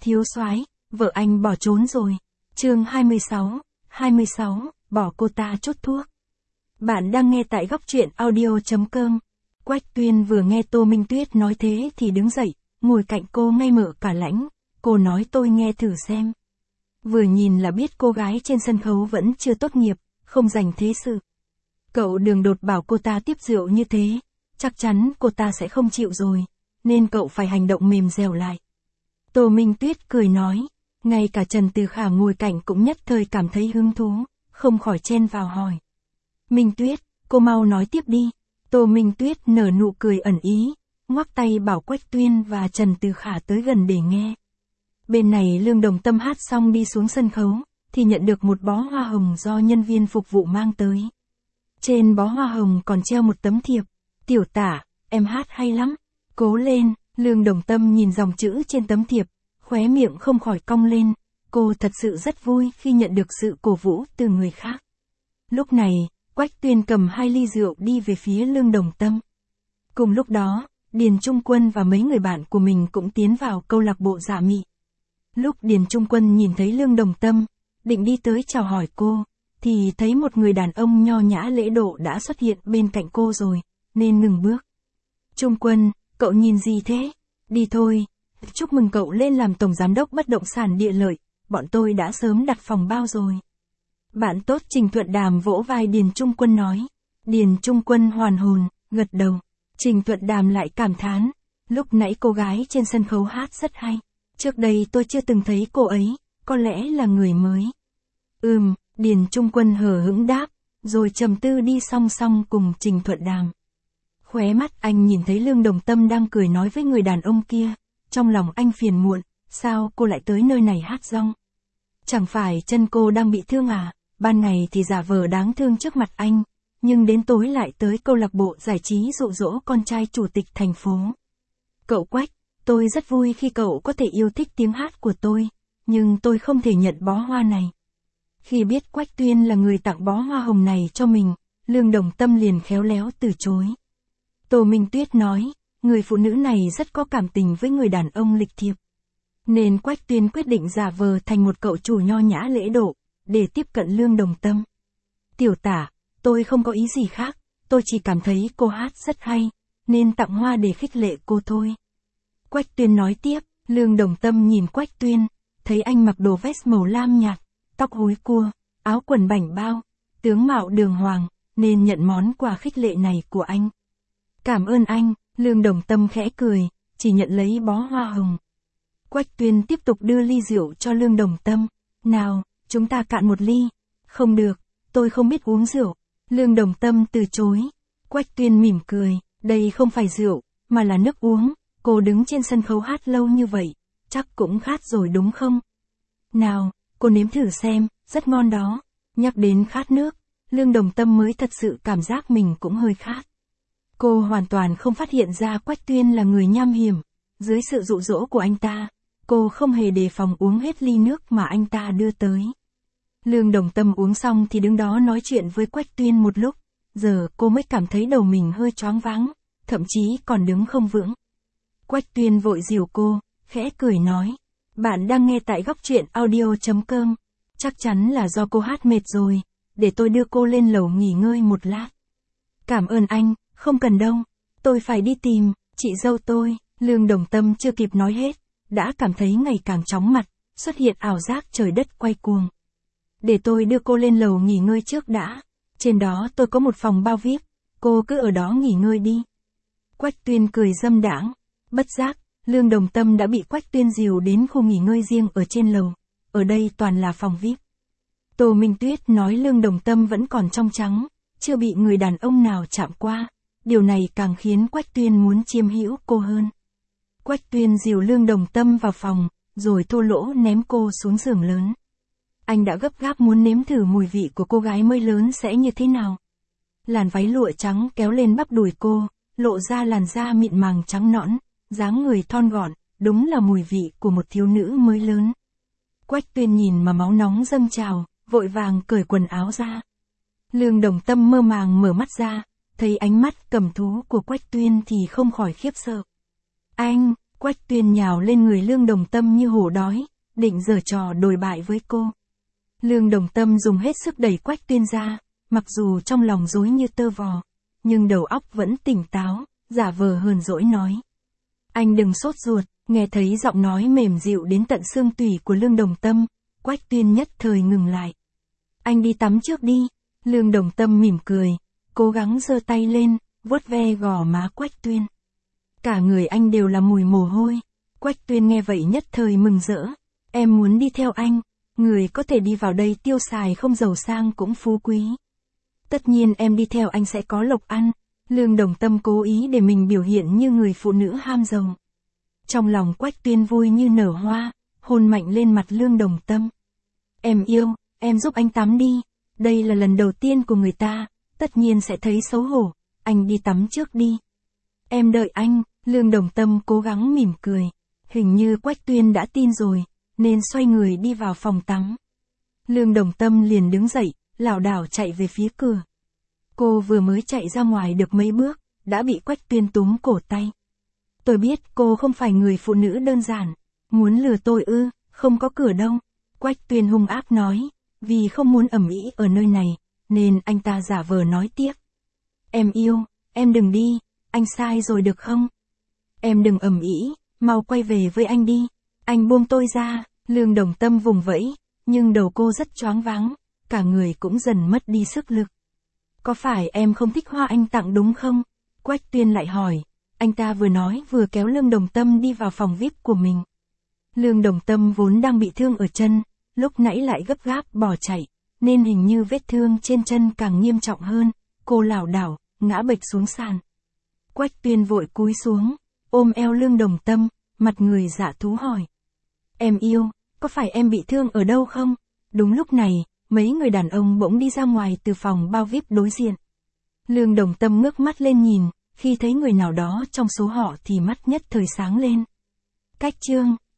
Thiếu soái, vợ anh bỏ trốn rồi. Chương 26, bỏ cô ta chốt thuốc. Bạn đang nghe tại góc truyện audio.com. Quách Tuyên vừa nghe Tô Minh Tuyết nói thế thì đứng dậy, ngồi cạnh cô ngay mở cả lãnh. Cô nói tôi nghe thử xem. Vừa nhìn là biết cô gái trên sân khấu vẫn chưa tốt nghiệp, không dành thế sự. Cậu Đường đột bảo cô ta tiếp rượu như thế, chắc chắn cô ta sẽ không chịu rồi, nên cậu phải hành động mềm dẻo lại. Tô Minh Tuyết cười nói, ngay cả Trần Từ Khả ngồi cạnh cũng nhất thời cảm thấy hứng thú, không khỏi chen vào hỏi. Minh Tuyết, cô mau nói tiếp đi. Tô Minh Tuyết nở nụ cười ẩn ý, ngoắc tay bảo Quách Tuyên và Trần Từ Khả tới gần để nghe. Bên này Lương Đồng Tâm hát xong đi xuống sân khấu, thì nhận được một bó hoa hồng do nhân viên phục vụ mang tới. Trên bó hoa hồng còn treo một tấm thiệp. Tiểu Tả, em hát hay lắm. Cố lên. Lương Đồng Tâm nhìn dòng chữ trên tấm thiệp, khóe miệng không khỏi cong lên. Cô thật sự rất vui khi nhận được sự cổ vũ từ người khác. Lúc này, Quách Tuyên cầm 2 ly rượu đi về phía Lương Đồng Tâm. Cùng lúc đó, Điền Trung Quân và mấy người bạn của mình cũng tiến vào câu lạc bộ Dạ Mị. Lúc Điền Trung Quân nhìn thấy Lương Đồng Tâm, định đi tới chào hỏi cô, thì thấy một người đàn ông nho nhã lễ độ đã xuất hiện bên cạnh cô rồi, nên ngừng bước. Trung Quân, cậu nhìn gì thế? Đi thôi. Chúc mừng cậu lên làm tổng giám đốc bất động sản Địa Lợi, bọn tôi đã sớm đặt phòng bao rồi. Bạn tốt Trình Thuận Đàm vỗ vai Điền Trung Quân nói. Điền Trung Quân hoàn hồn, gật đầu. Trình Thuận Đàm lại cảm thán, lúc nãy cô gái trên sân khấu hát rất hay. Trước đây tôi chưa từng thấy cô ấy, có lẽ là người mới. Điền Trung Quân hờ hững đáp, rồi trầm tư đi song song cùng Trình Thuận Đàm. Khóe mắt anh nhìn thấy Lương Đồng Tâm đang cười nói với người đàn ông kia, trong lòng anh phiền muộn, sao cô lại tới nơi này hát rong? Chẳng phải chân cô đang bị thương à? Ban ngày thì giả vờ đáng thương trước mặt anh, nhưng đến tối lại tới câu lạc bộ giải trí dụ dỗ con trai chủ tịch thành phố. Cậu Quách, tôi rất vui khi cậu có thể yêu thích tiếng hát của tôi, nhưng tôi không thể nhận bó hoa này. Khi biết Quách Tuyên là người tặng bó hoa hồng này cho mình, Lương Đồng Tâm liền khéo léo từ chối. Tô Minh Tuyết nói, người phụ nữ này rất có cảm tình với người đàn ông lịch thiệp. Nên Quách Tuyên quyết định giả vờ thành một cậu chủ nho nhã lễ độ, để tiếp cận Lương Đồng Tâm. Tiểu Tả, tôi không có ý gì khác, tôi chỉ cảm thấy cô hát rất hay, nên tặng hoa để khích lệ cô thôi. Quách Tuyên nói tiếp, Lương Đồng Tâm nhìn Quách Tuyên, thấy anh mặc đồ vest màu lam nhạt, tóc húi cua, áo quần bảnh bao, tướng mạo đường hoàng, nên nhận món quà khích lệ này của anh. Cảm ơn anh. Lương Đồng Tâm khẽ cười, chỉ nhận lấy bó hoa hồng. Quách Tuyên tiếp tục đưa ly rượu cho Lương Đồng Tâm. Nào, chúng ta cạn một ly. Không được, tôi không biết uống rượu. Lương Đồng Tâm từ chối. Quách Tuyên mỉm cười, đây không phải rượu, mà là nước uống. Cô đứng trên sân khấu hát lâu như vậy, chắc cũng khát rồi đúng không? Nào, cô nếm thử xem, rất ngon đó. Nhắc đến khát nước, Lương Đồng Tâm mới thật sự cảm giác mình cũng hơi khát. Cô hoàn toàn không phát hiện ra Quách Tuyên là người nham hiểm. Dưới sự dụ dỗ của anh ta, cô không hề đề phòng uống hết ly nước mà anh ta đưa tới. Lương Đồng Tâm uống xong thì đứng đó nói chuyện với Quách Tuyên một lúc. Giờ cô mới cảm thấy đầu mình hơi choáng váng, thậm chí còn đứng không vững. Quách Tuyên vội dìu cô, khẽ cười nói. Bạn đang nghe tại góc truyện audio.com. Chắc chắn là do cô hát mệt rồi, để tôi đưa cô lên lầu nghỉ ngơi một lát. Cảm ơn anh. Không cần đâu, tôi phải đi tìm chị dâu tôi. Lương Đồng Tâm chưa kịp nói hết, đã cảm thấy ngày càng chóng mặt, xuất hiện ảo giác trời đất quay cuồng. Để tôi đưa cô lên lầu nghỉ ngơi trước đã, trên đó tôi có một phòng bao VIP, cô cứ ở đó nghỉ ngơi đi. Quách Tuyên cười dâm đãng, bất giác, Lương Đồng Tâm đã bị Quách Tuyên dìu đến khu nghỉ ngơi riêng ở trên lầu, ở đây toàn là phòng VIP. Tô Minh Tuyết nói Lương Đồng Tâm vẫn còn trong trắng, chưa bị người đàn ông nào chạm qua. Điều này càng khiến Quách Tuyên muốn chiếm hữu cô hơn. Quách Tuyên dìu Lương Đồng Tâm vào phòng, rồi thô lỗ ném cô xuống giường lớn. Anh đã gấp gáp muốn nếm thử mùi vị của cô gái mới lớn sẽ như thế nào. Làn váy lụa trắng kéo lên bắp đùi cô, lộ ra làn da mịn màng trắng nõn, dáng người thon gọn, đúng là mùi vị của một thiếu nữ mới lớn. Quách Tuyên nhìn mà máu nóng dâng trào, vội vàng cởi quần áo ra. Lương Đồng Tâm mơ màng mở mắt ra, thấy ánh mắt cầm thú của Quách Tuyên thì không khỏi khiếp sợ. Anh, Quách Tuyên nhào lên người Lương Đồng Tâm như hổ đói, định giở trò đồi bại với cô. Lương Đồng Tâm dùng hết sức đẩy Quách Tuyên ra, mặc dù trong lòng rối như tơ vò, nhưng đầu óc vẫn tỉnh táo, giả vờ hờn dỗi nói. Anh đừng sốt ruột, nghe thấy giọng nói mềm dịu đến tận xương tủy của Lương Đồng Tâm, Quách Tuyên nhất thời ngừng lại. Anh đi tắm trước đi, Lương Đồng Tâm mỉm cười, cố gắng giơ tay lên, vuốt ve gò má Quách Tuyên. Cả người anh đều là mùi mồ hôi, Quách Tuyên nghe vậy nhất thời mừng rỡ. Em muốn đi theo anh, người có thể đi vào đây tiêu xài không giàu sang cũng phú quý. Tất nhiên em đi theo anh sẽ có lộc ăn, Lương Đồng Tâm cố ý để mình biểu hiện như người phụ nữ ham giàu. Trong lòng Quách Tuyên vui như nở hoa, hôn mạnh lên mặt Lương Đồng Tâm. Em yêu, em giúp anh tắm đi, đây là lần đầu tiên của người ta, tất nhiên sẽ thấy xấu hổ, anh đi tắm trước đi. Em đợi anh, Lương Đồng Tâm cố gắng mỉm cười, hình như Quách Tuyên đã tin rồi, nên xoay người đi vào phòng tắm. Lương Đồng Tâm liền đứng dậy, lảo đảo chạy về phía cửa. Cô vừa mới chạy ra ngoài được mấy bước, đã bị Quách Tuyên túm cổ tay. Tôi biết cô không phải người phụ nữ đơn giản, muốn lừa tôi ư, không có cửa đâu. Quách Tuyên hung ác nói, vì không muốn ầm ĩ ở nơi này, nên anh ta giả vờ nói tiếp. Em yêu, em đừng đi, anh sai rồi được không? Em đừng ầm ĩ, mau quay về với anh đi, anh buông tôi ra. Lương Đồng Tâm vùng vẫy, nhưng đầu cô rất choáng váng, cả người cũng dần mất đi sức lực. Có phải em không thích hoa anh tặng đúng không? Quách Tuyên lại hỏi, anh ta vừa nói vừa kéo Lương Đồng Tâm đi vào phòng VIP của mình. Lương Đồng Tâm vốn đang bị thương ở chân, lúc nãy lại gấp gáp bỏ chạy, nên hình như vết thương trên chân càng nghiêm trọng hơn, cô lảo đảo, ngã bệt xuống sàn. Quách Tuyên vội cúi xuống, ôm eo Lương Đồng Tâm, mặt người dạ thú hỏi. Em yêu, có phải em bị thương ở đâu không? Đúng lúc này, mấy người đàn ông bỗng đi ra ngoài từ phòng bao VIP đối diện. Lương Đồng Tâm ngước mắt lên nhìn, khi thấy người nào đó trong số họ thì mắt nhất thời sáng lên. Cách chương